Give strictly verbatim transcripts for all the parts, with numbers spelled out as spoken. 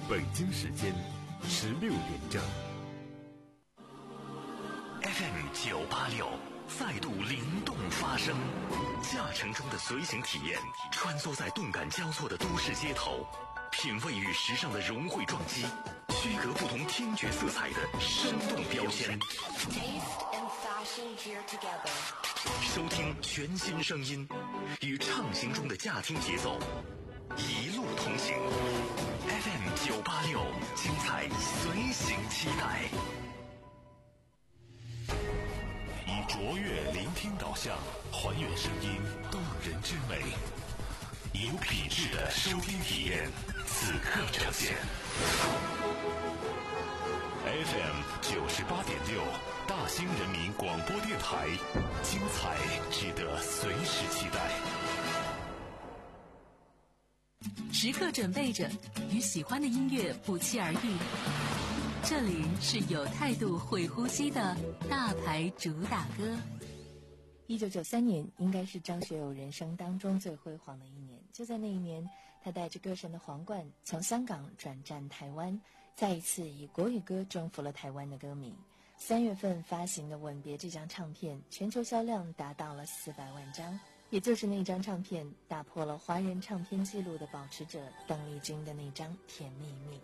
北京时间十六点整。 F M 九八六再度灵动发声，驾乘中的随行体验，穿梭在动感交错的都市街头，品味与时尚的融汇撞击，区隔不同听觉色彩的生动标签。收听全新声音，与畅行中的驾听节奏，一路同行。F M 九八六，精彩随行期待。以卓越聆听导向，还原声音动人之美，有品质的收听体验，此刻呈现。F M 九十八点六，大兴人民广播电台，精彩值得随时期待。 时刻准备着，与喜欢的音乐不期而遇。这里是有态度、会呼吸的大牌主打歌。 一九九三年应该是张学友人生当中最辉煌的一年。就在那一年，他带着歌神的皇冠，从香港转战台湾，再一次以国语歌征服了台湾的歌迷。三月份发行的《吻别》这张唱片，全球销量达到了四百万张，也就是那张唱片打破了华人唱片纪录的保持者邓丽君的那张《甜蜜蜜》。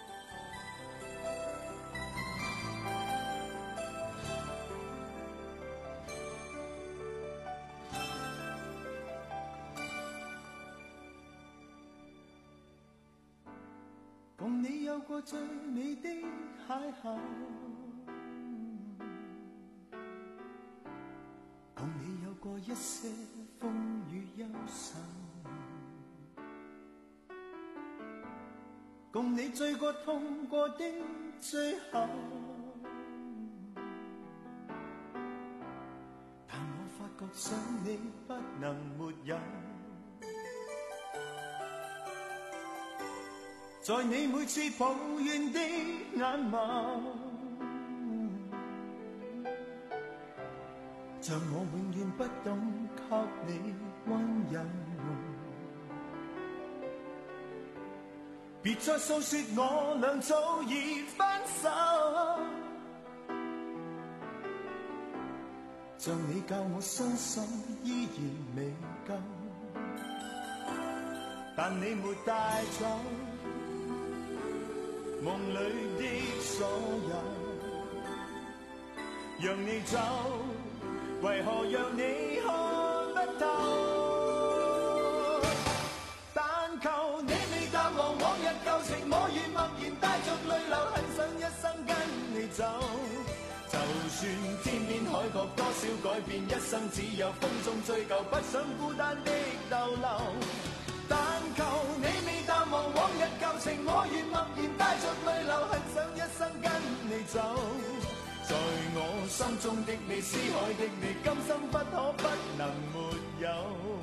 共你有過最美的邂逅，共你有過一些風雨憂愁，共你醉過痛過的最後，但我發覺想你不能沒有，在你每次抱怨的眼眸，像我永遠不懂給你溫柔，別再訴說我倆早已分手，像你教我傷心依然未夠，但你沒帶走夢裏的所有，讓你走，為何讓你看不透？但求你未淡忘往日舊情，我願默然帶着淚流，很想一生跟你走。就算天邊海角多少改變，一生只有風中追究，不想孤單的逗留。但求你未淡忘往日舊情，我願默然帶着淚流，很想一生跟你走。在我心中的你，思海的你，今生不可不能沒有。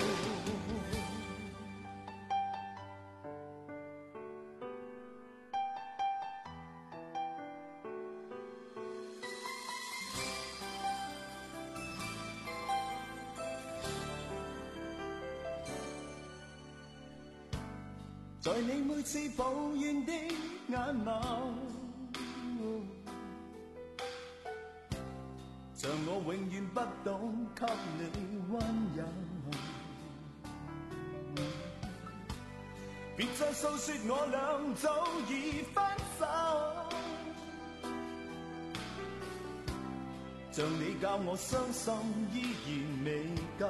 在你每次抱怨的眼眸，像我永遠不懂給你溫柔，別再訴說我倆早已分手，像你教我傷心依然未夠，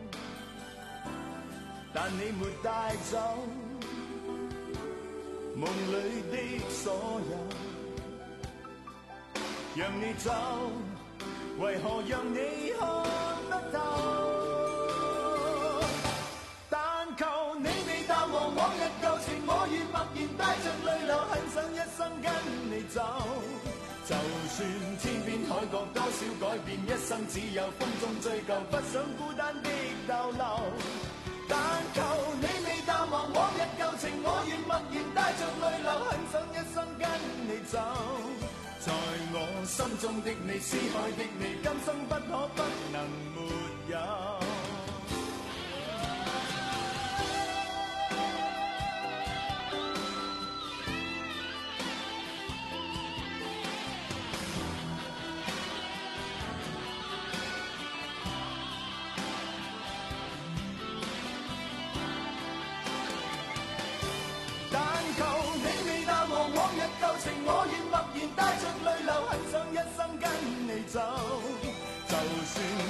但你沒帶走夢裏的所有，讓你走，為何讓你看不透？但求你未淡忘往日舊情，我願默然帶着淚流，很想一生跟你走。就算天邊海角多少改變，一生只有風中追究，不想孤單的逗留。但求你未淡忘往日舊情，我願默然帶着淚流，很想一生跟你走。在我心中的你，思海的你，今生不可不能沒有。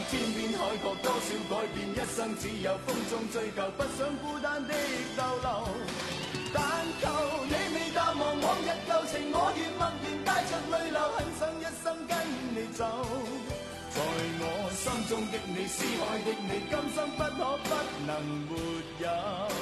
天邊海角多少改變，一生只有風中追究，不想孤單的逗留。但求你未淡忘往日舊情，我願默然帶着淚流，很想一生跟你走。在我心中的你，思愛的你，今生不可不能沒有。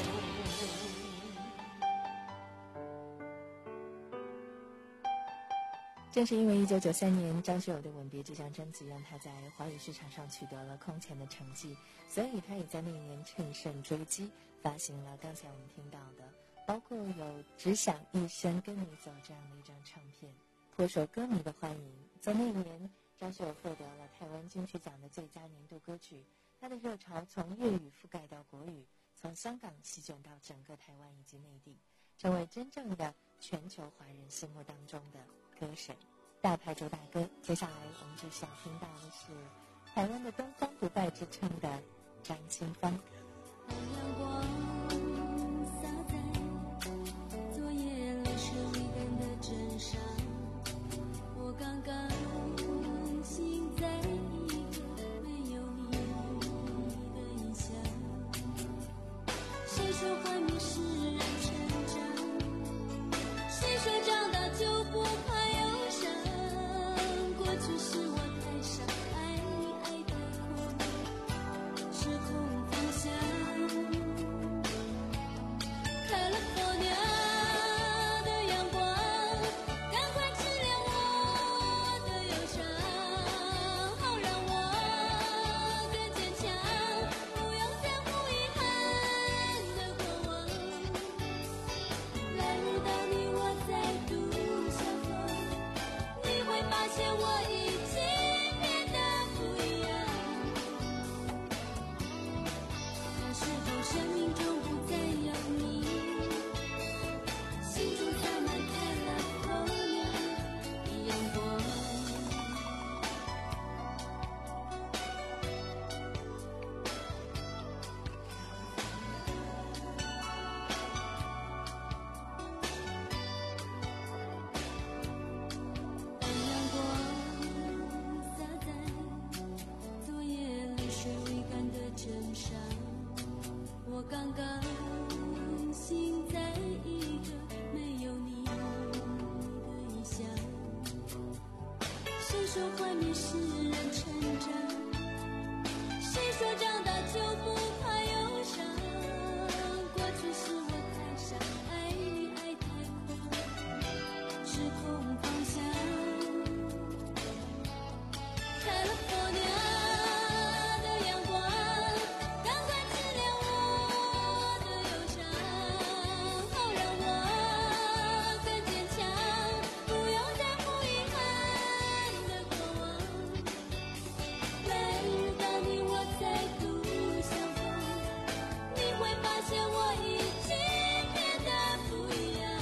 正是因为一九九三年张学友的《吻别》这张专辑让他在华语市场上取得了空前的成绩，所以他也在那一年乘胜追击，发行了刚才我们听到的包括有《只想一生跟你走》这样的一张唱片，颇受歌迷的欢迎。在那一年，张学友获得了台湾金曲奖的最佳年度歌曲，他的热潮从粤语覆盖到国语，从香港席卷到整个台湾以及内地，成为真正的全球华人心目当中的歌神大牌主打歌。接下来我们就想听到的是台湾的东方不败之称的张清芳。 阳光洒在昨夜泪水未干的枕上，我刚刚醒在一个没有你的异乡。谁说幻灭是人成长，谁说长大就不怕忧伤，过去是我太傻，爱你爱太狂，时空方向。California 的阳光，赶快治疗我的忧伤，好让我更坚强，不用在乎遗憾的过往。来日当你我再度相逢，你会发现我已经变得不一样。那时候生命中不再有你，心中洒满开了候鸟的阳光。当阳光洒在昨夜泪水未干的枕上，我刚刚醒在一个没有你的异乡。谁说幻灭是人成长，谁说长大就不怕忧伤，过去是我太傻，爱你爱太狂，时空方向。California 的阳光，赶快治疗我的忧伤，好让我更坚强，不用在乎遗憾的过往。来日当你我再度相逢，你会发现我已经变得不一样。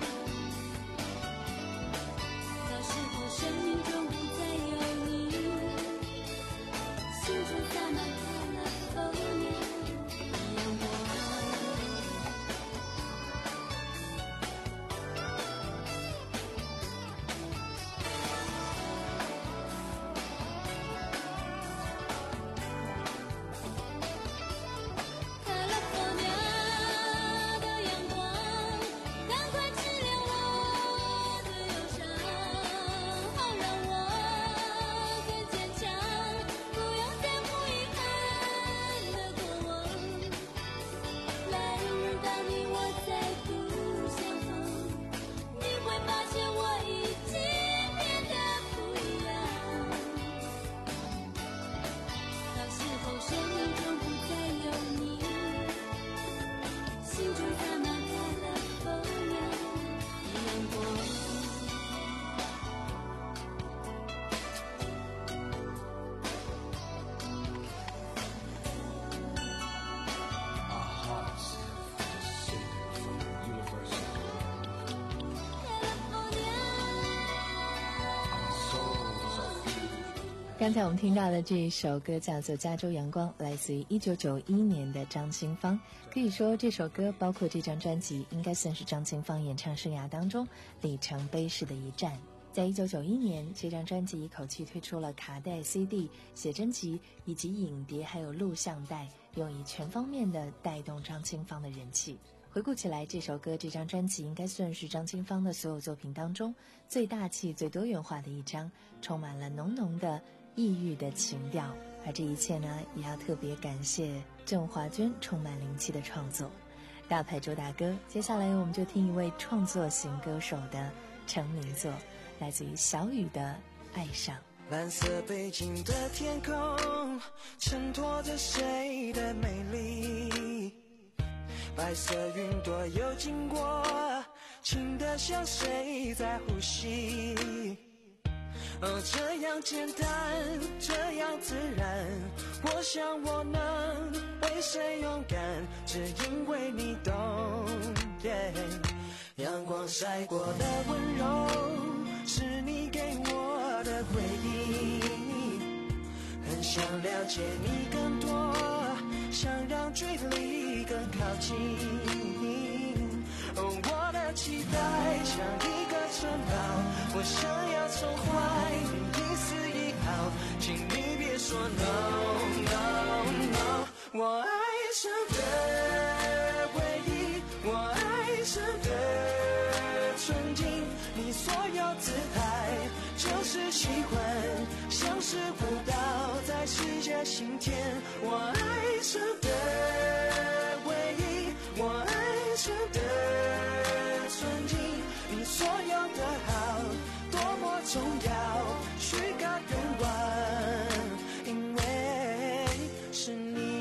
到时候生命中不再有你，心中洒满开了候鸟的阳光。California 的阳光，赶快治疗我的忧伤，好让我更坚强，不用在乎遗憾的过往。来日当你我再度相逢，你会发现我已经变得不一样。到时候生命中不再有你，心中洒满开了候鸟的阳光。 Our hearts have descended from the universal world. Our souls are filled. 刚才我们听到的这一首歌叫做《加州阳光》，来自于一九九一年的张清芳。可以说这首歌包括这张专辑应该算是张清芳演唱生涯当中里程碑式的一站。 在一九九一年，这张专辑一口气推出了卡带、C D、写真集以及影碟，还有录像带，用以全方面的带动张清芳的人气。回顾起来，这首歌、这张专辑应该算是张清芳的所有作品当中最大气、最多元化的一张，充满了浓浓的异域的情调。而这一切呢，也要特别感谢郑华娟充满灵气的创作。大牌主打歌，接下来我们就听一位创作型歌手的成名作，来自于小雨的《爱上》。 蓝色背景的天空衬托着谁的美丽，白色云朵又经过，轻得像谁在呼吸。哦，这样简单，这样自然，我想我能为谁勇敢，只因为你懂。yeah 阳光晒过的温柔，是你给我的回忆，很想了解你更多，想让距离更靠近。哦，我的期待像一个城堡，我想要宠坏你一丝一毫，请你别说 no no no。 我爱上的唯一，我爱上的纯净，你所有姿态就是喜欢，像是舞蹈在世界心田。我爱上的唯一，我爱上的纯净，你所有的好多么重要，许个愿望，因为是你。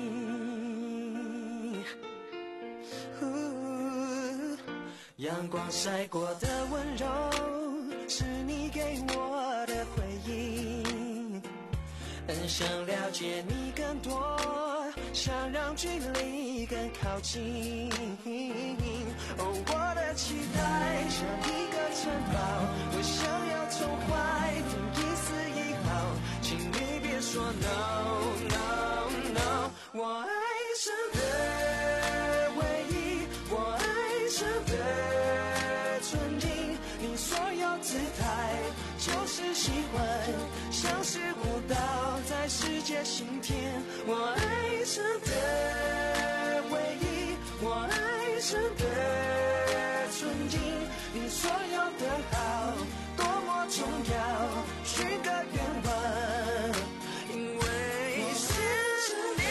阳光晒过的温柔，是你给我的回忆，很想了解你更多，想让距离更靠近。哦，我的期待像一个城堡，我想要宠坏你一丝一毫，请你别说 no no no。 我爱上的唯一，我爱上的纯净，你所有姿态就是喜欢，像是舞蹈在世界心田。我爱上的唯一，我爱上的纯净，你所有的好多么重要，许个愿望，因为是你。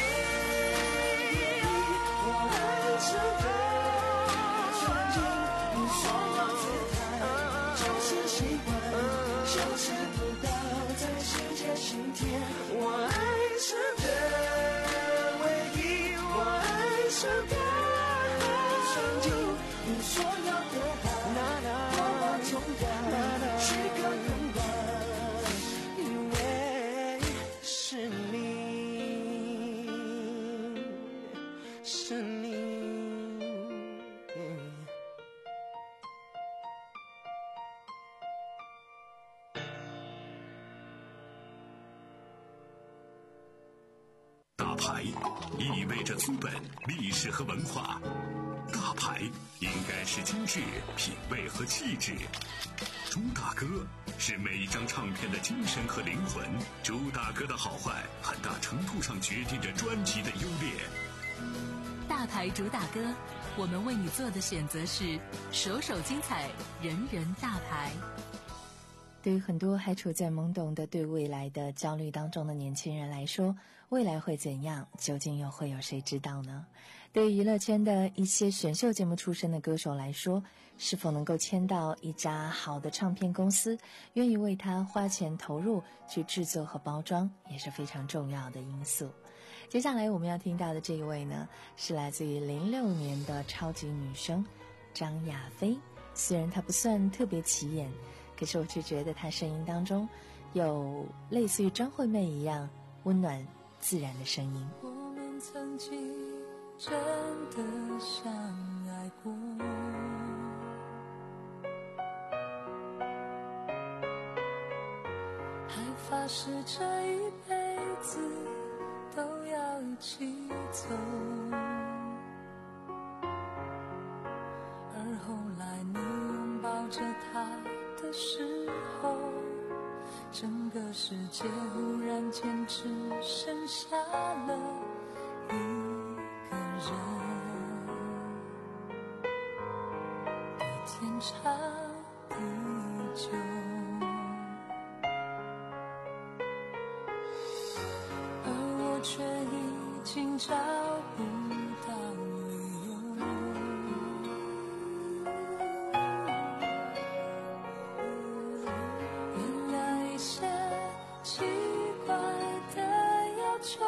我爱上的纯净，你所有姿态就是喜欢，像是舞蹈在世界心田。我爱上的唯一，我爱上的纯净，你所有的好多么重要，许个愿望，因为是你，是你。 大牌意味着资本、历史和文化，大牌应该是精致、品味和气质。主打歌是每一张唱片的精神和灵魂，主打歌的好坏很大程度上决定着专辑的优劣。 大牌主打歌，我们为你做的选择是首首精彩，人人大牌。 对于很多还处在懵懂的对未来的焦虑当中的年轻人来说，未来会怎样，究竟又会有谁知道呢？对于娱乐圈的一些选秀节目出身的歌手来说，是否能够签到一家好的唱片公司，愿意为他花钱投入去制作和包装，也是非常重要的因素。接下来我们要听到的这一位呢，是来自于零六年的超级女声张雅菲。虽然她不算特别起眼，可是我却觉得她声音当中有类似于张惠妹一样温暖自然的声音。 我们曾经真的相爱过，还发誓这一辈子都要一起走，而后来你拥抱着他的时候，整个世界忽然间只剩下了一个人，的天长地久。而我却已经找不到理由，原谅一些奇怪的要求，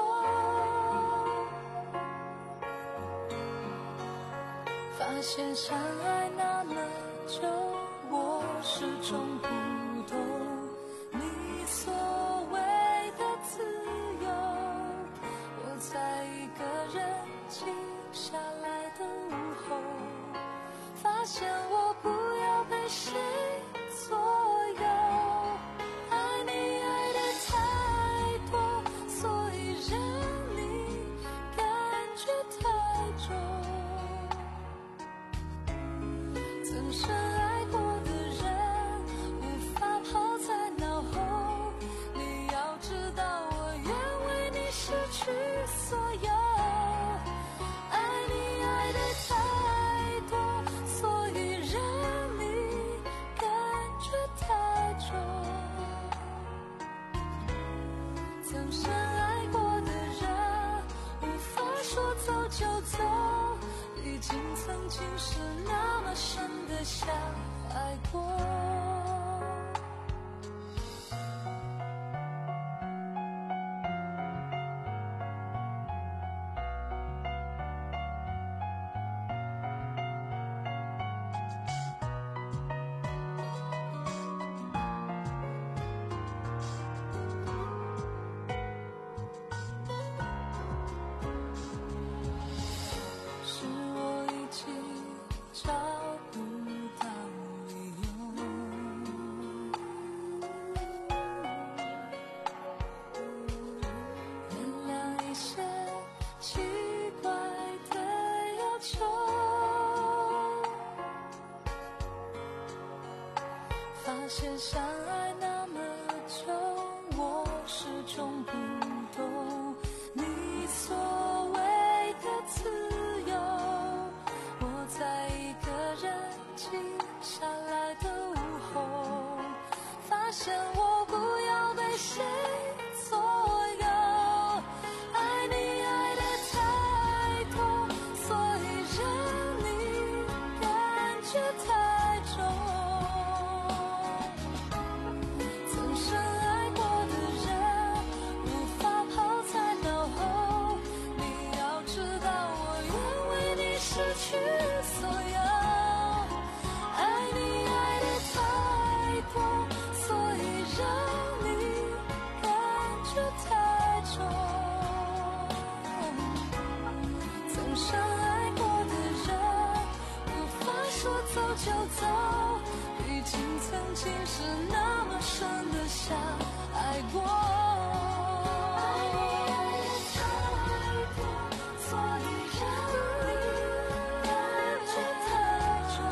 发现相爱那么久，我始终不懂你所谓的自由。我在一个人静下来的午后，发现我不要被谁左右，爱你爱得太多，所以让你感觉太重。曾深爱过的人无法抛在脑后，你要知道我愿为你失去所有，爱你爱得太多，所以让你感觉太重。曾深爱过的人无法说走就走，毕竟曾经是那么深的相爱过。是我已经找不到理由，原谅一些奇怪的要求，发现相爱那么久，我始终不懂你所谓的自由。我在一个人静下来的午后，发现我不要被谁左右，爱你爱得太多，所以让你感觉太重。曾深爱过的人无法抛在脑后，你要知道我愿为你失去所有，爱你爱得太多，所以让你感觉太重。曾深爱过的人无法说走就走，毕竟曾经是那么深的相爱过。爱你爱得太多，所以让你感觉太重。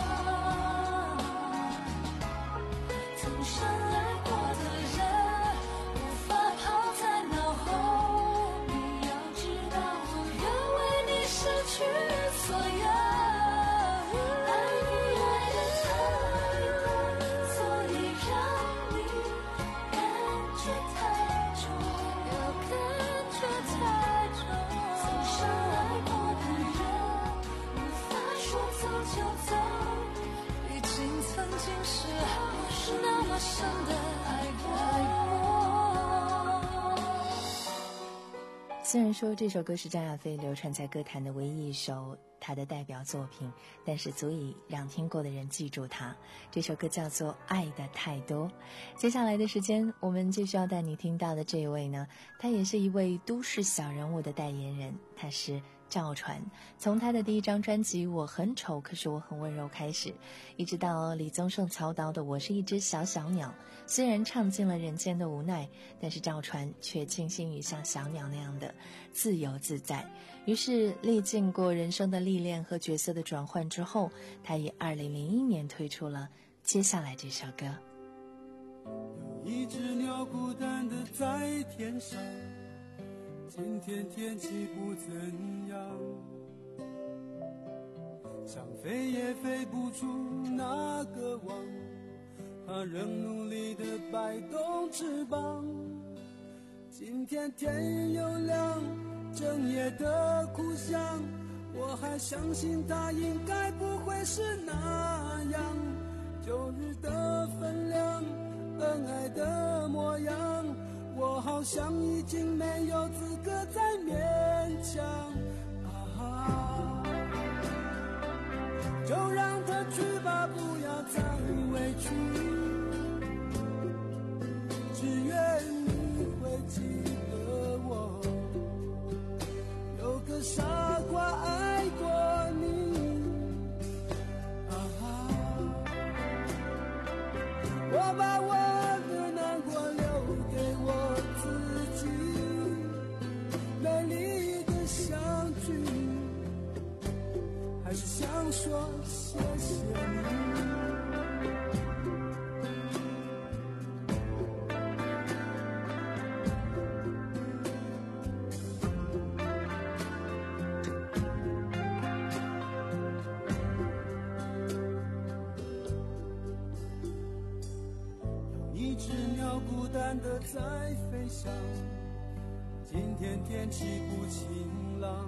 曾深爱过的人无法抛在脑后，你要知道我愿为你失去所有，爱你爱得太多，所以让你感觉太重，要感觉太重。曾深爱过的人无法说走就走，毕竟曾经是那么深的爱过。 虽然说这首歌是张亚飞流传在歌坛的唯一一首他的代表作品，但是足以让听过的人记住他。这首歌叫做《爱的太多》。接下来的时间，我们继续要带你听到的这一位呢，他也是一位都市小人物的代言人，他是赵传。从他的第一张专辑《我很丑可是我很温柔》开始，一直到李宗盛操刀的《我是一只小小鸟》，虽然唱尽了人间的无奈，但是赵传却倾心于像小鸟那样的自由自在。于是历尽过人生的历练和角色的转换之后，他以二零零一年推出了接下来这首歌。 有一只鸟孤单的在天上，今天天气不怎样，想飞也飞不出那个网，它仍努力地摆动翅膀。今天天又亮，整夜的哭响，我还相信它应该不会是那样。旧日的分量，恩爱的模样，我好像已经没有资格再勉强。啊，就让它去吧，不要再委屈，只愿你会记得我，有个傻瓜爱过你。啊，我把我的难过留给我自己，美丽的相聚，还是想说谢谢你。一只鸟孤单地在飞翔，今天天气不晴朗，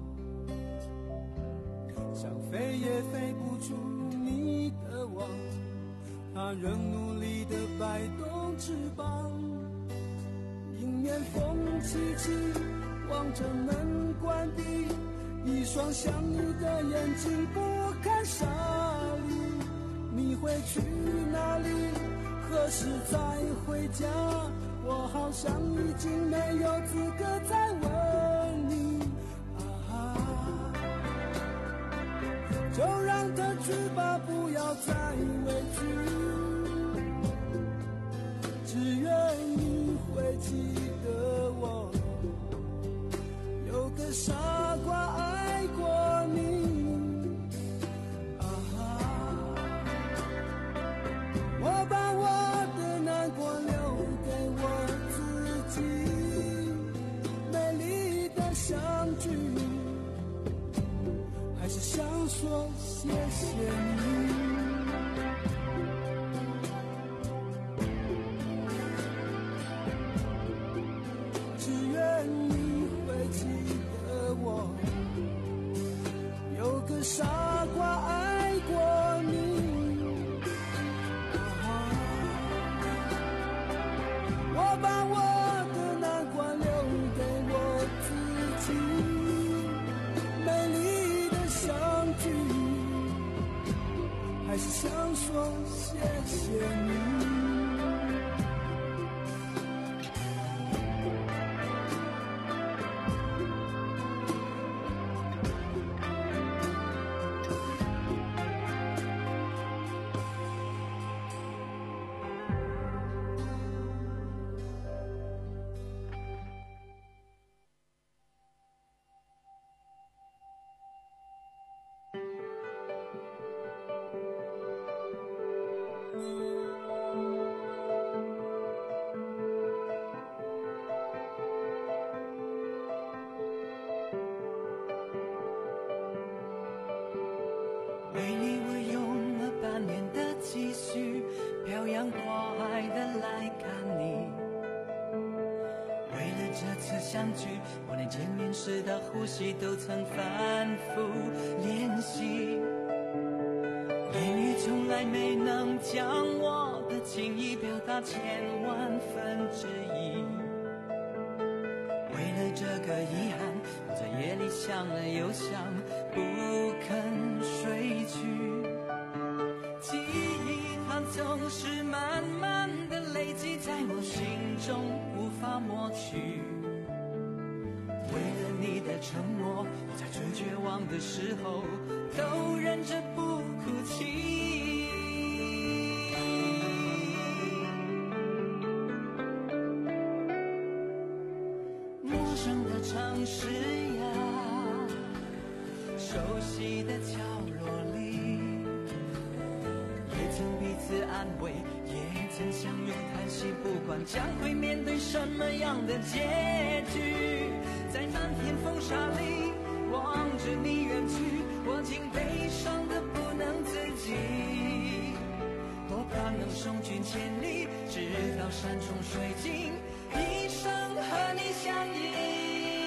想飞也飞不出你的网，它仍努力地摆动翅膀。迎面风凄凄，望着门关闭，一双想你的眼睛不堪沙砾。你会去哪里？何时再回家？我好像已经没有资格再问你。啊，就让它去吧，不要再委屈，只愿你会记得我，有个傻瓜爱过你。我把我的难过留给我自己，美丽的相聚，还是想说谢谢你。只愿你会记得我，有个傻瓜爱过你。我把我的难过留给我自己，美丽的相聚，还是想说谢谢你。 为你我用了半年的积蓄，漂洋过海的来看你。为了这次相聚，我连见面时的呼吸都曾反复练习。言语从来没能将我的情意表达千万分之一。为了这个遗憾，我在夜里想了又想，不肯睡去。记忆它总是慢慢的累积在我心中，无法抹去。为了你的承诺，我在最绝望的时候都忍着不哭泣。陌生的城市呀，熟悉的角落里，也曾彼此安慰，也曾相拥叹息，不管将会面对什么样的结局。在漫天风沙里望着你远去，我竟悲伤得不能自己。多盼能送君千里，直到山穷水尽，一生和你相依。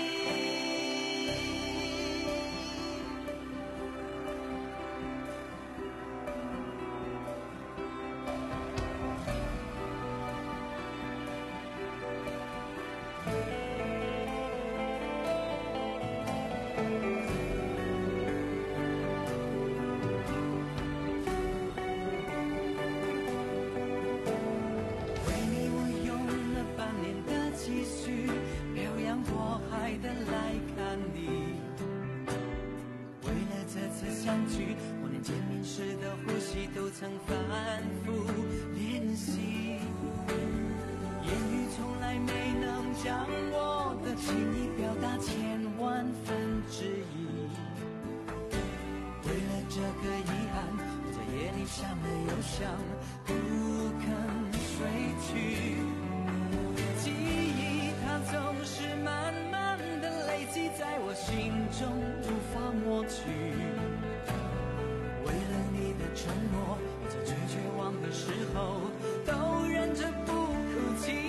曾反复练习，言语从来没能将我的情意表达千万分之一。为了这个遗憾，我在夜里想了又想，不肯睡去。记忆它总是慢慢的累积在我心中，无法抹去。为了你的承诺，我在最绝望的时候都忍着不哭泣。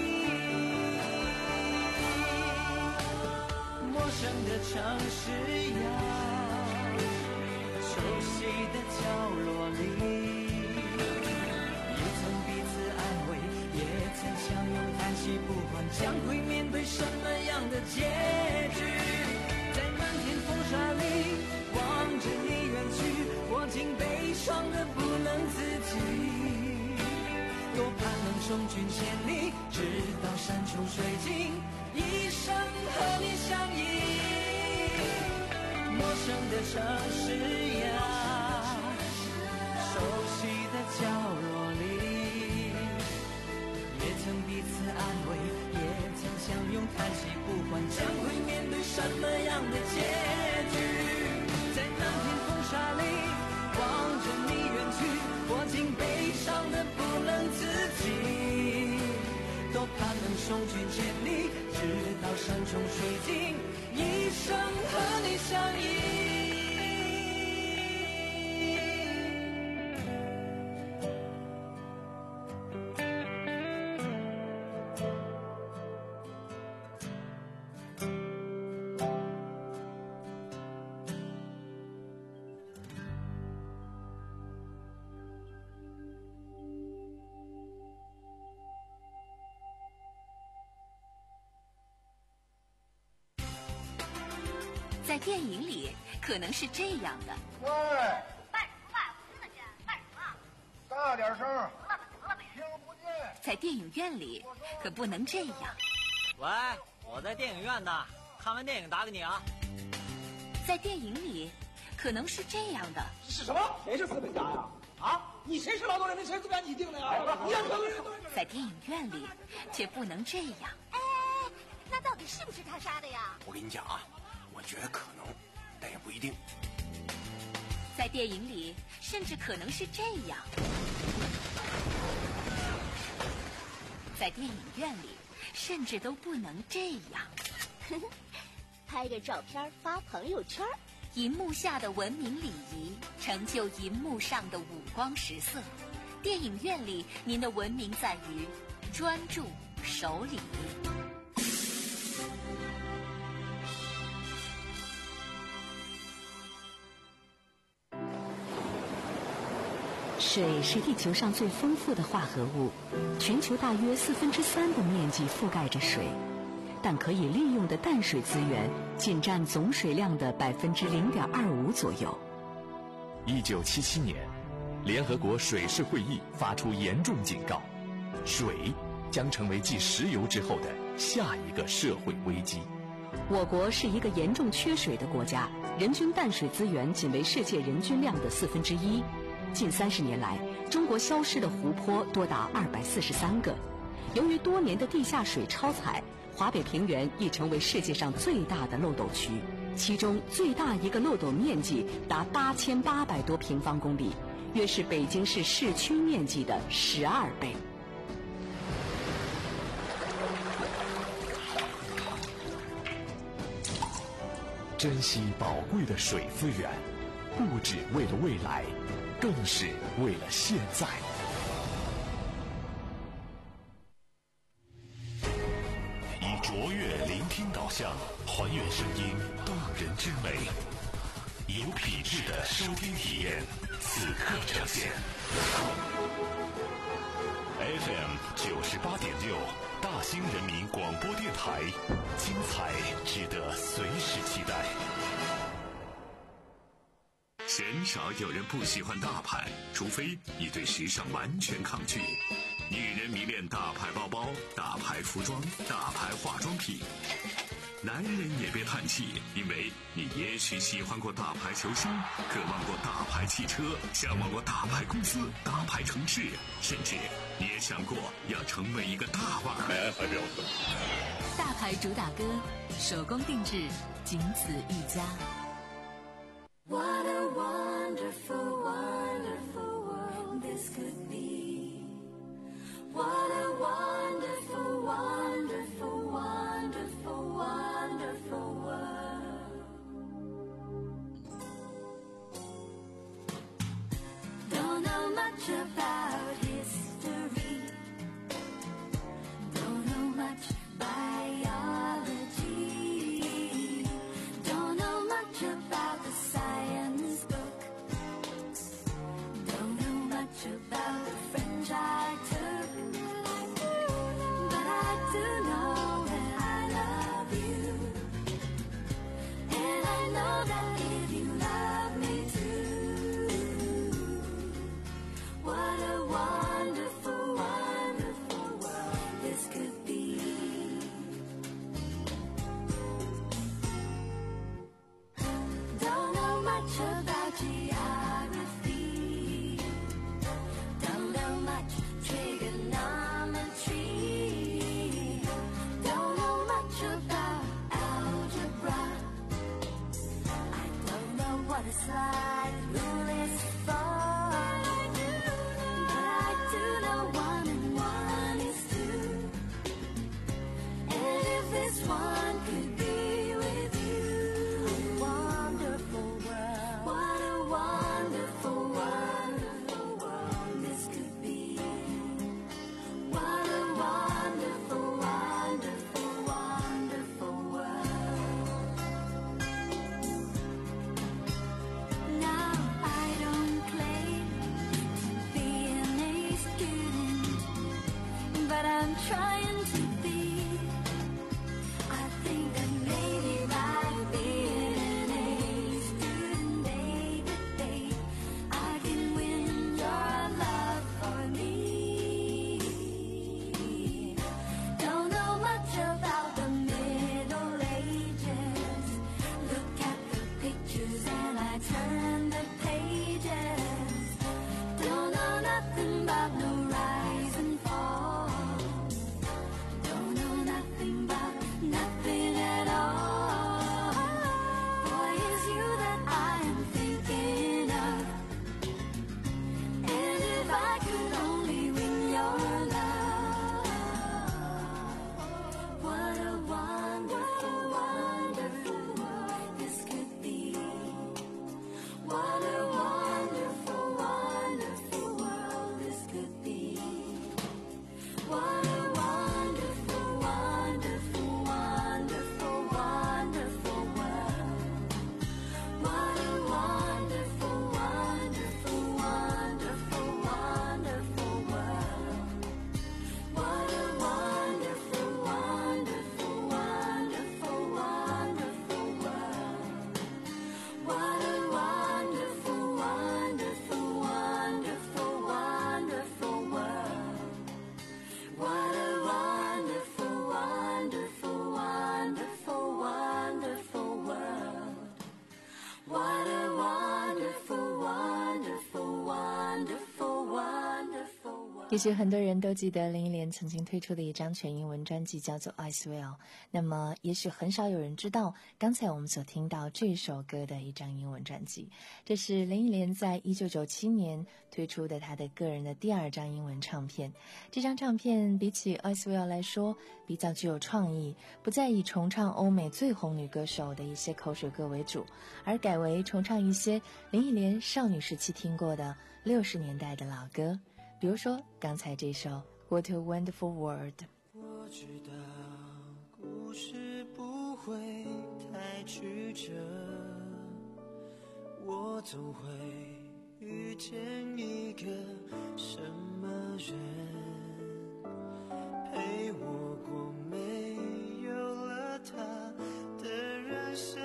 陌生的城市呀，熟悉的角落里，也曾彼此安慰，也曾相拥叹息，不管将会面对什么样的结局。在漫天风沙里望着你远去，我竟悲伤得不能自己。多盼能送君千里，直到山穷水尽，一生和你相依。陌生的城市呀，熟悉的角落里，也曾彼此安慰，也曾相拥叹息，不管将会面对什么样的结局。在漫天风沙里望着你远去，我竟悲伤得不能自己。多盼能送君千里，直到山穷水尽，一生和你相依。 在电影里可能是这样的。 喂， 办什么办？我真的是办什么？ 大点声！ 得了吧得了吧， 听不见。 在电影院里可不能这样。 喂，我在电影院呢，看完电影打给你啊。 在电影里可能是这样的。 是什么？谁是资本家呀？啊，你谁是劳动人民？谁资本家？你定的呀？你要在电影院里却不能这样。 哎，那到底是不是他杀的呀？ 我跟你讲啊，我觉得可能，但也不一定。 在电影里甚至可能是这样。在电影院里甚至都不能这样。 拍个照片发朋友圈。 银幕下的文明礼仪成就银幕上的五光十色。电影院里您的文明在于专注守礼。水是地球上最丰富的化合物，全球大约四分之三的面积覆盖着水，但可以利用的淡水资源仅占总水量的百分之零点二五左右。 一九七七年，联合国水事会议发出严重警告，水将成为继石油之后的下一个社会危机。 我国是一个严重缺水的国家，人均淡水资源仅为世界人均量的四分之一。近三十年来，中国消失的湖泊多达二百四十三个。由于多年的地下水超采，华北平原已成为世界上最大的漏斗区，其中最大一个漏斗面积达八千八百多平方公里，约是北京市市区面积的十二倍。 珍惜宝贵的水资源，不只为了未来，更是为了现在。 以卓越聆听导向，还原声音动人之美，有品质的收听体验，此刻呈现。F M 九十八点六，大兴人民广播电台，精彩值得随时期待。鲜少有人不喜欢大牌，除非你对时尚完全抗拒。女人迷恋大牌包包、大牌服装、大牌化妆品。男人也别叹气，因为你也许喜欢过大牌球星，渴望过大牌汽车，向往过大牌公司、大牌城市，甚至你也想过要成为一个大腕儿。 大牌主打歌，手工定制，仅此一家。 What a wonderful, wonderful world this could be. What a wonderful, wonderful, wonderful, wonderful world. Don't know much about history. Don't know much biology. Don't know much about the science book. 也许很多人都记得林忆莲曾经推出的一张全英文专辑叫做 I Swear， 那么也许很少有人知道刚才我们所听到这首歌的一张英文专辑，这是林忆莲在一九九七年推出的她的个人的第二张英文唱片。这张唱片比起 I Swear 来说比较具有创意，不再以重唱欧美最红女歌手的一些口水歌为主，而改为重唱一些林忆莲少女时期听过的六十年代的老歌，比如说刚才这首 What a Wonderful World。 我知道故事不会太曲折，我总会遇见一个什么人，陪我过没有了他的人生，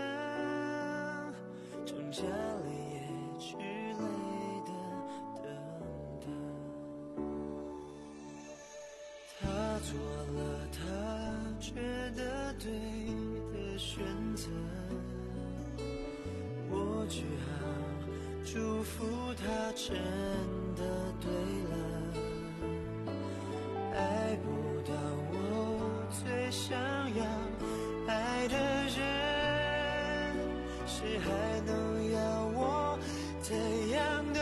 挣扎了也去累的等等，他做了他觉得对的选择，我只好祝福他真的对了，爱不到我最想要爱的人，谁还能要我这样的？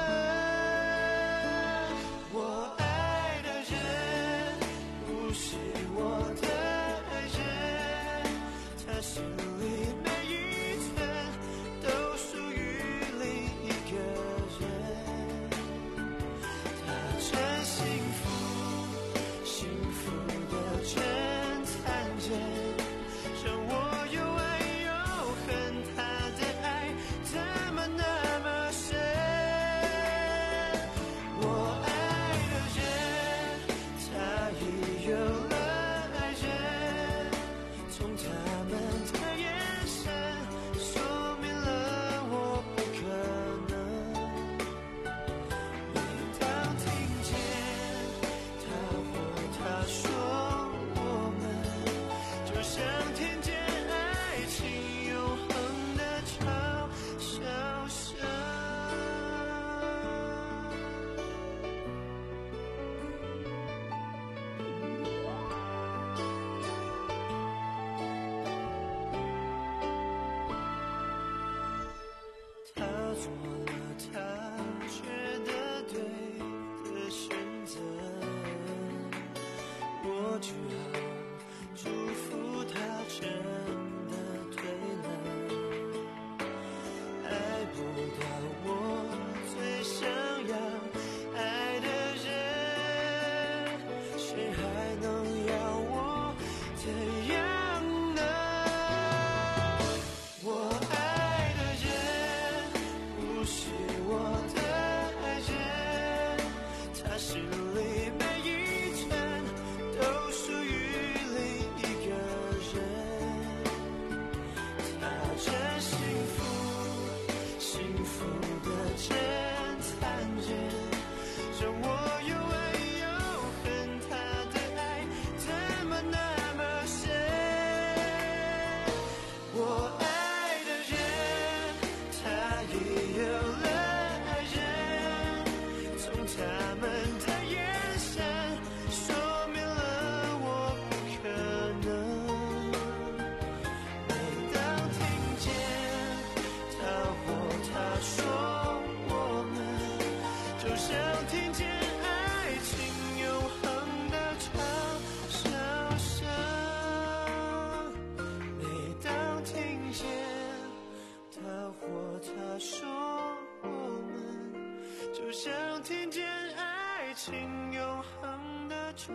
我爱的人不是我的人，他心里每一寸都属于另一个人，他真幸福，幸福的真残忍，让我又爱又恨，他的爱怎么那么深？我爱的人，他已有了爱人，从他们的眼神说明了我不可能。每当听见他或她说我们，就像听见爱情永恒的嘲笑声。他做了他觉得对的选择，我只好祝福他真的对了，爱不到我最想要爱的人，谁还能要我这样呢？我爱的人不是我的爱人，他心里每一寸都属于另一个人，他真幸福，幸福的真残忍，让我又爱又恨，他的爱怎么那么深？我爱的人，他已有了爱人，从他们的眼神说明了我不可能。每当听见他或她说我们，就像听见爱情永恒的嘲笑声。每当听见他或她说我们，就像听见爱情永恒的嘲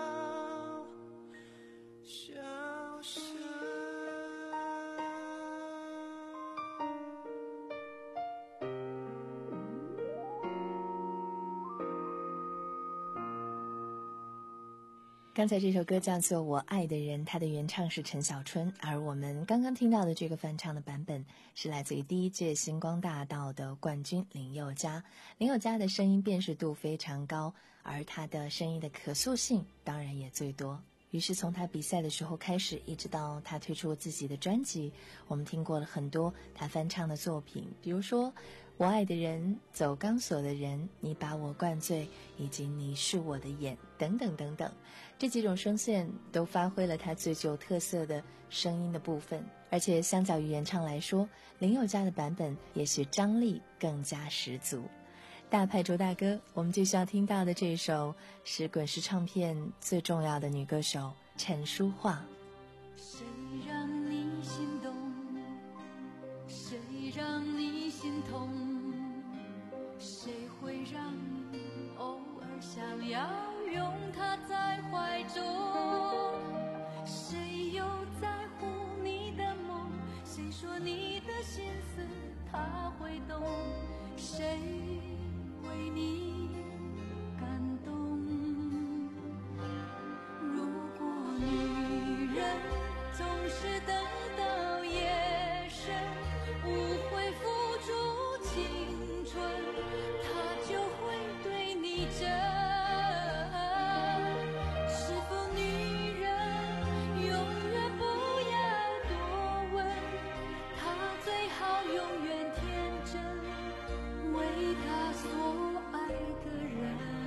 笑声。 刚才这首歌叫做《我爱的人》，它的原唱是陈小春，而我们刚刚听到的这个翻唱的版本是来自于第一届星光大道的冠军林宥嘉。林宥嘉的声音辨识度非常高，而他的声音的可塑性当然也最多。于是从他比赛的时候开始，一直到他推出自己的专辑，我们听过了很多他翻唱的作品，比如说我爱的人，走钢索的人，你把我灌醉，以及你是我的眼，等等等等，这几种声线都发挥了他最具有特色的声音的部分。而且相较于原唱来说，林宥嘉的版本也许张力更加十足。大派周大哥，我们就需要听到的这一首是滚石唱片最重要的女歌手陈淑桦。 谁让你心动，谁让你心痛，谁会让你偶尔想要拥他在怀中，谁又在乎你的梦，谁说你的心思他会懂，谁为你感动。如果女人总是等到夜深，不会付出青春，她就会对你真。是否女人永远不要多问，她最好永远天真，为她所爱的人。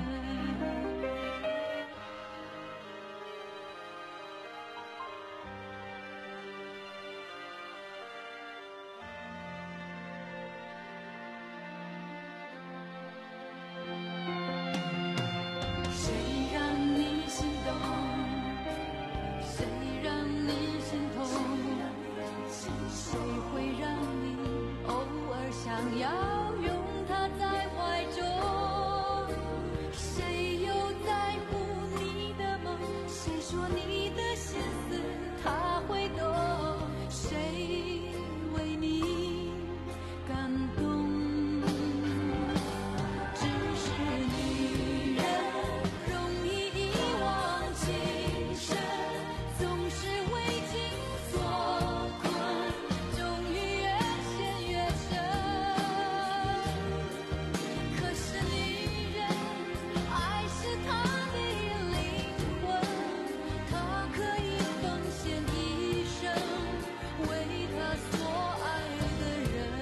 谁让你心动，谁让你心痛，谁会让你偶尔想要拥他在怀中，谁又在乎你的梦，谁说你的心思他会懂，谁为你感动。只是女人容易遗忘情深，总是为情所困，终于越陷越深。可是女人，爱是她的灵魂，她可以奉献一生，为她所爱的人。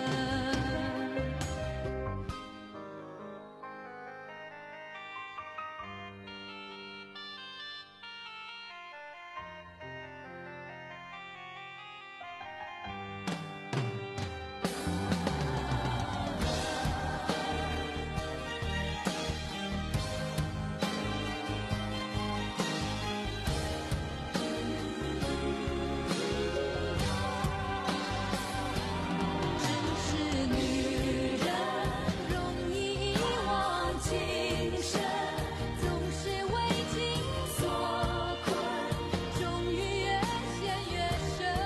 只是女人容易遗忘情深，总是为情所困，终于越陷越深。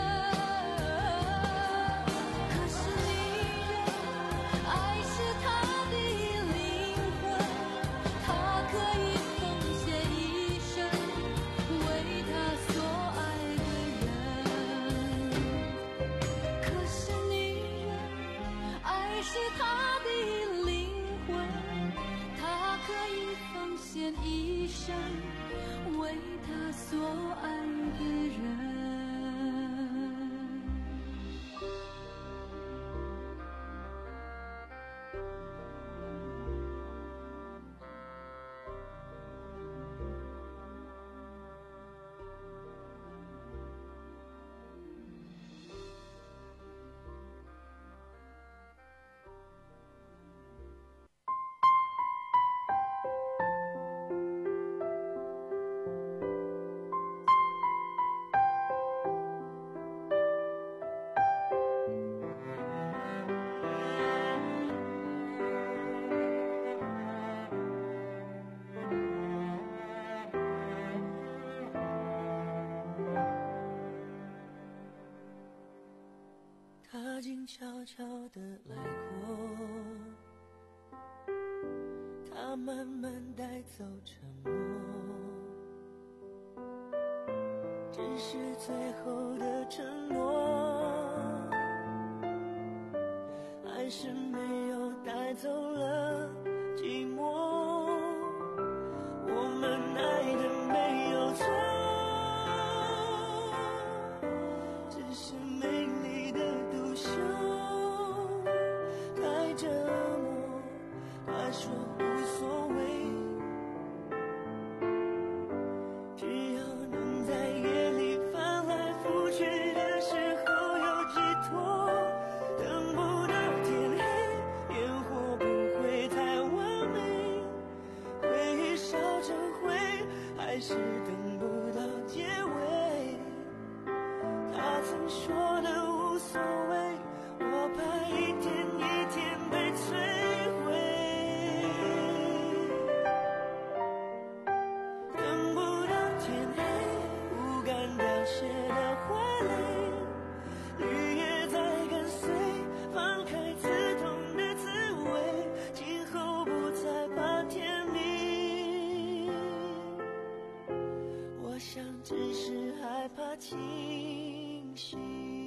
可是女人，爱是她的灵魂，她可以奉献一生，为她所爱的人。可是女人，爱是她的灵魂，她可以奉献一生，为她所爱的人。 他静悄悄地来过，他慢慢带走沉默，只是最后的承诺，还是没有带走了寂寞。我们爱的没有错，只是美丽的独秀， 还是等不到结尾。他曾说的无所谓，我怕一天一天被摧毁。等不到天黑，不敢凋谢的花蕾，绿叶在跟随，放开刺痛的滋味，今后不再怕天明。我想只是害怕清醒。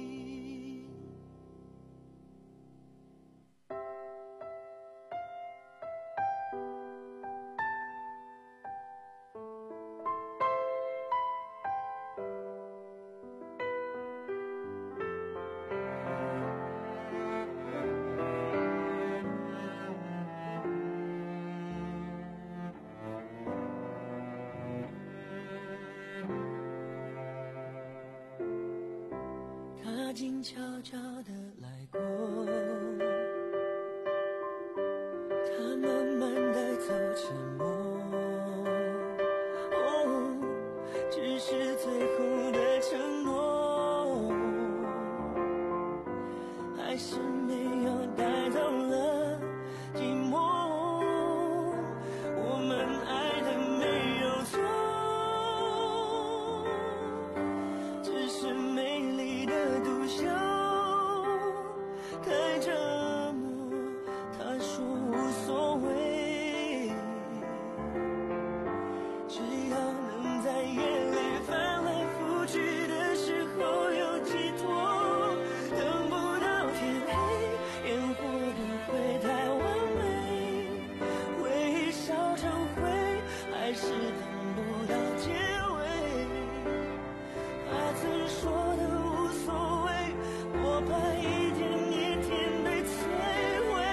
他静悄悄地来过，他慢慢带走沉默，哦，只是最后的承诺，还是没有带走了寂寞。我们爱的没有错，只是美丽的独秀太折磨。他说无所谓，只要能在夜里翻来覆去的时候有寄托。等不到天黑，烟火不会太完美，回忆烧成灰，还是等不到结尾。他曾说的无所谓，我怕一天一天被摧毁。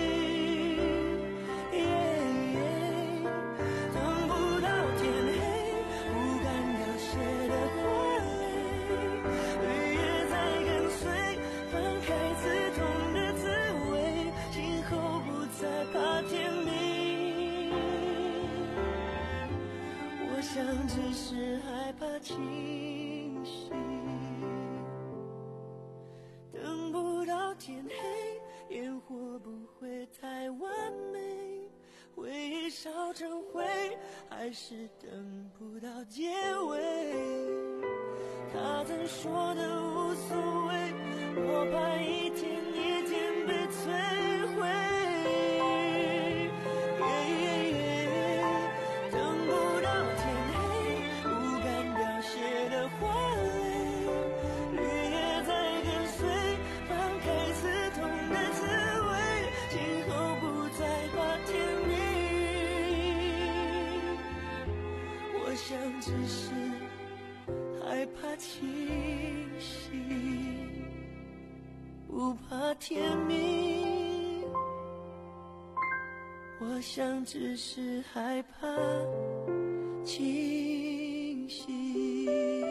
等不到天黑，不敢凋谢的花蕾，绿叶在跟随，放开刺痛的滋味，今后不再怕天明。我想只是害怕清醒。等不到天黑，烟火不会太完美，回忆烧成灰，还是等不到结尾。他曾说的无所谓，我怕一天一天被摧毁。等不到天黑，不敢凋谢的花蕾，绿叶在跟随，放开刺痛的滋味，今后不再怕天明。我想只是害怕清醒，不怕天明。我想只是害怕清醒。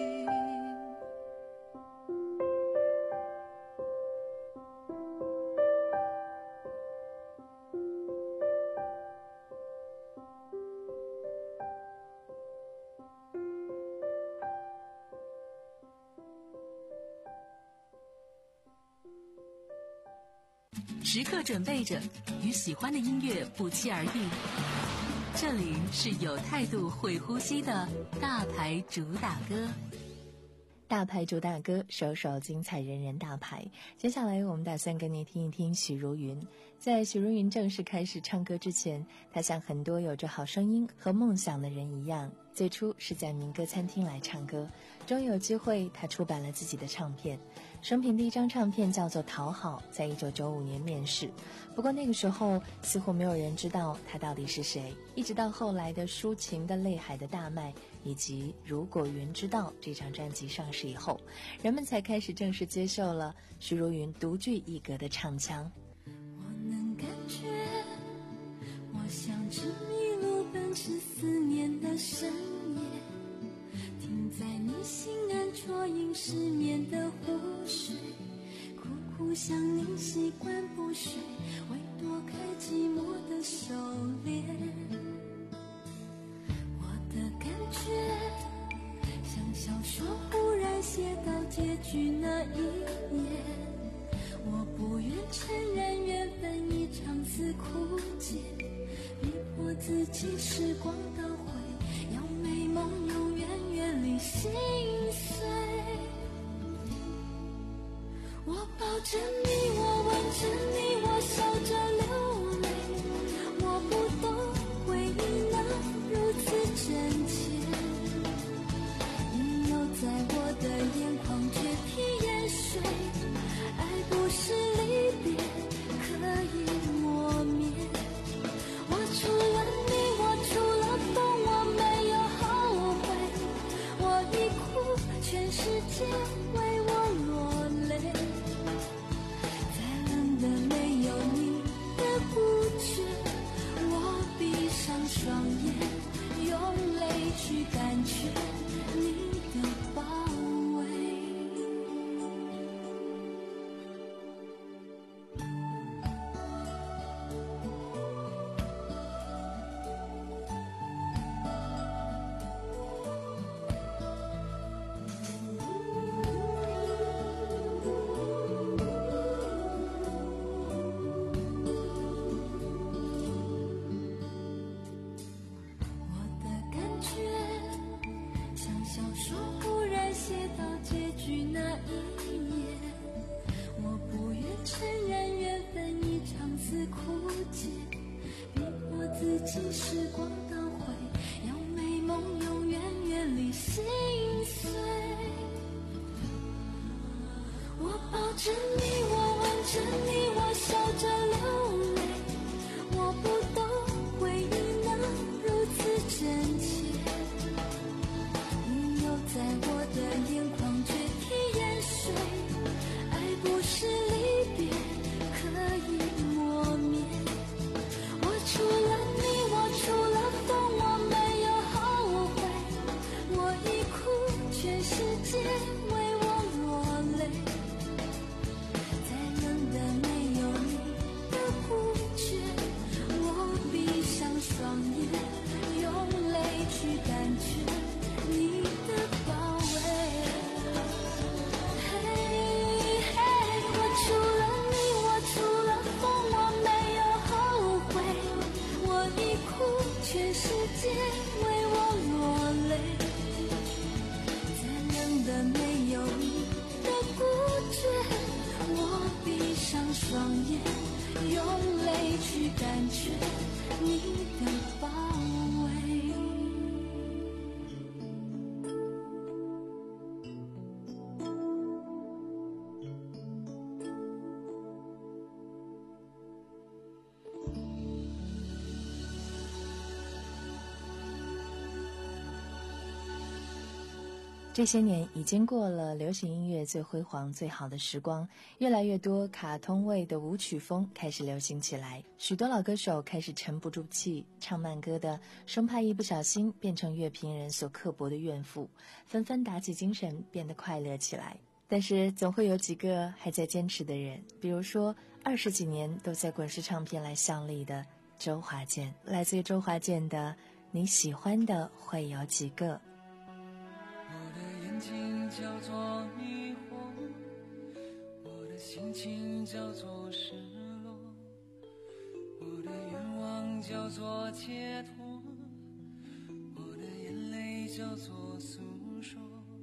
时刻准备着，与喜欢的音乐不期而遇。这里是有态度、会呼吸的大牌主打歌。 大牌主打歌，首首精彩，人人大牌。接下来我们打算跟你听一听许茹芸。在许茹芸正式开始唱歌之前，她像很多有着好声音和梦想的人一样，最初是在民歌餐厅来唱歌，终有机会她出版了自己的唱片。生平第一张唱片叫做《讨好》，在一九九五年面世。不过那个时候似乎没有人知道她到底是谁，一直到后来的《抒情的泪海的大麦》以及《如果云知道》这张专辑上市以后，人们才开始正式接受了许茹芸独具一格的唱腔。 我能感觉，我像只迷路奔驰思念的深夜，停在你心安啜饮失眠的湖水，苦苦想你习惯不睡，为躲开寂寞的狩猎。我的感觉自己时光倒回，要美梦永远远离心碎。我抱着你，我吻着你，我笑着流泪，我不懂回忆那如此真切，你又在我的眼眶却替眼水，爱不是离别可以磨灭。我除了你，我除了风，我没有后悔，我一哭全世界为我落泪，再冷的没有你的不觉，我闭上双眼，用泪去感觉你的包围。时光倒回，要美梦永远远离心碎。我抱着你，我吻着你，我笑着流泪，我不懂回忆那如此真切，你又在我的眼眶却替眼水，爱不是离别可以磨灭。我除了你，我除了风，我没有后悔，我一哭全世界为我落泪，再冷的没有你的不觉，我闭上双眼，用泪去感觉你的包围。嘿嘿，我除了你，我除了风，我没有后悔，我一哭全世界为我落泪，再冷的没有你的不觉，我闭上双眼，用泪去感觉你的包围。 这些年已经过了流行音乐最辉煌最好的时光，越来越多卡通味的舞曲风开始流行起来，许多老歌手开始沉不住气，唱慢歌的生怕一不小心变成乐评人所刻薄的怨妇，纷纷打起精神变得快乐起来。但是总会有几个还在坚持的人，比如说二十几年都在滚石唱片来效力的周华健，来自于周华健的你喜欢的会有几个。 眼睛叫做迷惑，我的心情叫做失落，我的愿望叫做解脱，我的眼泪叫做诉说，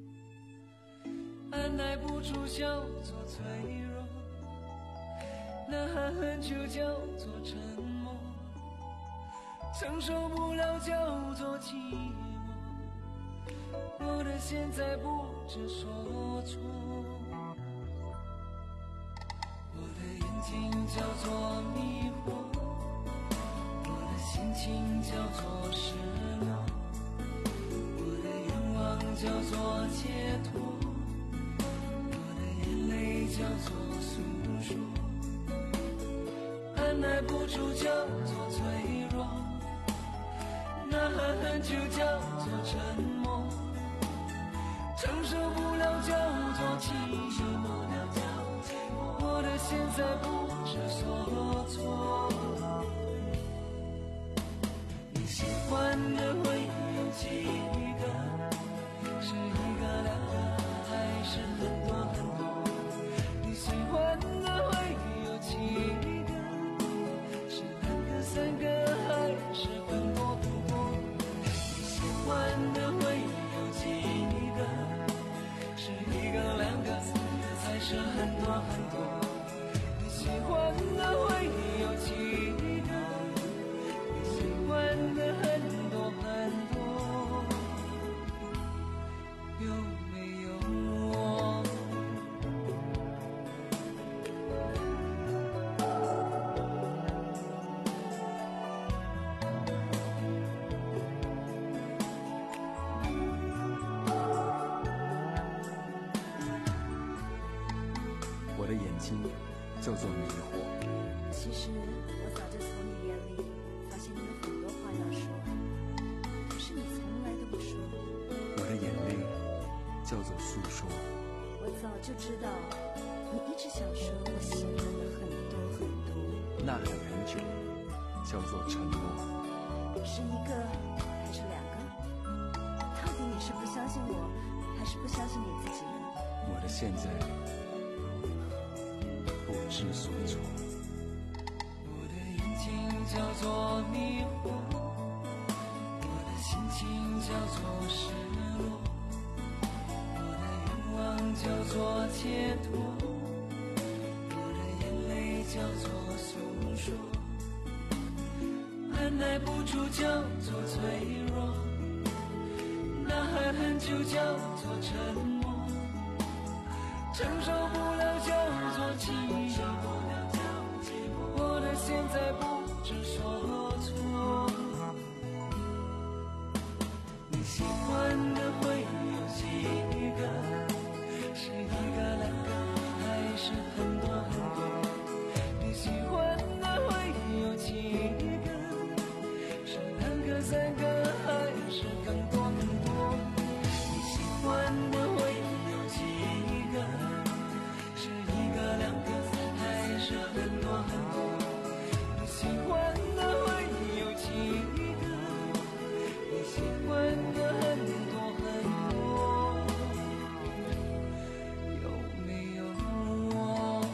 按耐不住叫做脆弱，呐喊就叫做沉默，承受不了叫做寂寞，我的现在不知所措，我的眼睛叫做迷惑，我的心情叫做失落，我的愿望叫做解脱，我的眼泪叫做诉说，按耐不住叫做脆弱，呐喊就叫做沉默，承受不了叫做寂寞，我的现在不知所措。你喜欢的会有几个？是一个、两个，还是很多很多？你喜欢的会有几个？是两个、三个，还是更多？ 叫做迷惑。 其实我早就从你眼里发现你有很多话要说，可是你从来都不说。 我的眼泪叫做诉说。 我早就知道你一直想说我喜欢的很多很多。 呐喊很久，叫做承诺。 是一个还是两个？到底你是不相信我，还是不相信你自己？ 我的现在不知所措。 我的眼睛叫做迷惑，我的心情叫做失落，我的愿望叫做解脱，我的眼泪叫做诉说，按耐不住叫做脆弱，呐喊很久叫做沉默，承受不了叫做寂寞，我的现在不知所措。你喜欢的会有几个？是一个两个，还是很多很多？你喜欢的会有几个？是两个三个，还是更多更多？你喜欢的会有几个？是一个两个，还是很多很多？你喜欢的会有几个？你喜欢的很多很多，有没有我？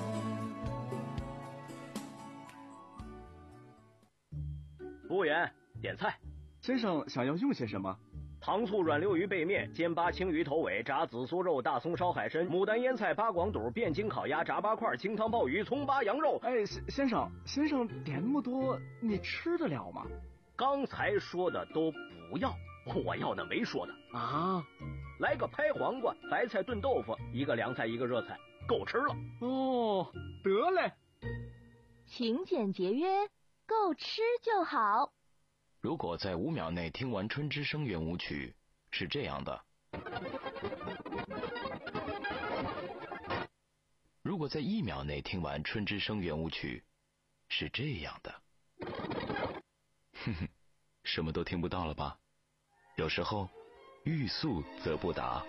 服务员，点菜。 先生想要用些什么？ 糖醋软溜鱼背面、煎巴青鱼头尾、炸紫苏肉、大葱烧海参、牡丹腌菜、八广肚、汴京烤鸭、炸八块、清汤鲍鱼、葱巴羊肉。 哎，先生，先生点那么多，你吃得了吗？ 刚才说的都不要，我要那没说的啊。 来个拍黄瓜、白菜炖豆腐，一个凉菜一个热菜，够吃了。 哦，得嘞。 勤俭节约，够吃就好。 如果在五秒内听完《春之声》圆舞曲，是这样的；如果在一秒内听完《春之声》圆舞曲，是这样的。哼哼，什么都听不到了吧？有时候，欲速则不达。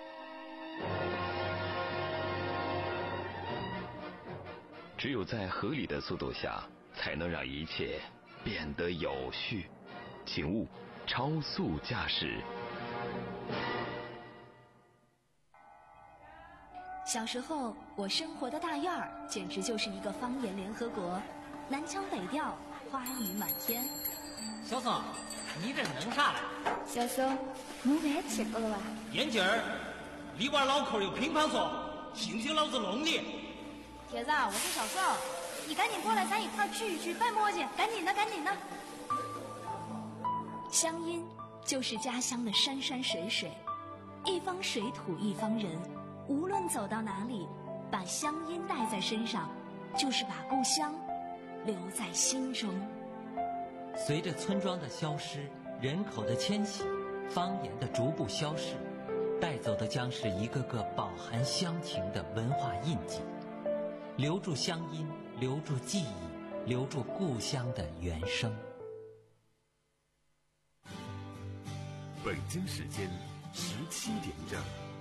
只有在合理的速度下，才能让一切变得有序。请勿超速驾驶。 小时候，我生活的大院儿简直就是一个方言联合国，南腔北调，花语满天。 小宋，你这是弄啥嘞？ 小宋，你别吃过了吧？ 眼镜儿，里边老口有乒乓说，信不信老子弄你？ 铁子，我是小宋，你赶紧过来，咱一块儿聚一聚，别磨叽，赶紧的，赶紧的。乡音就是家乡的山山水水，一方水土一方人，无论走到哪里，把乡音带在身上，就是把故乡留在心中。 随着村庄的消失，人口的迁徙，方言的逐步消逝，带走的将是一个个饱含乡情的文化印记。留住乡音，留住记忆，留住故乡的原声。 北京时间十七点整。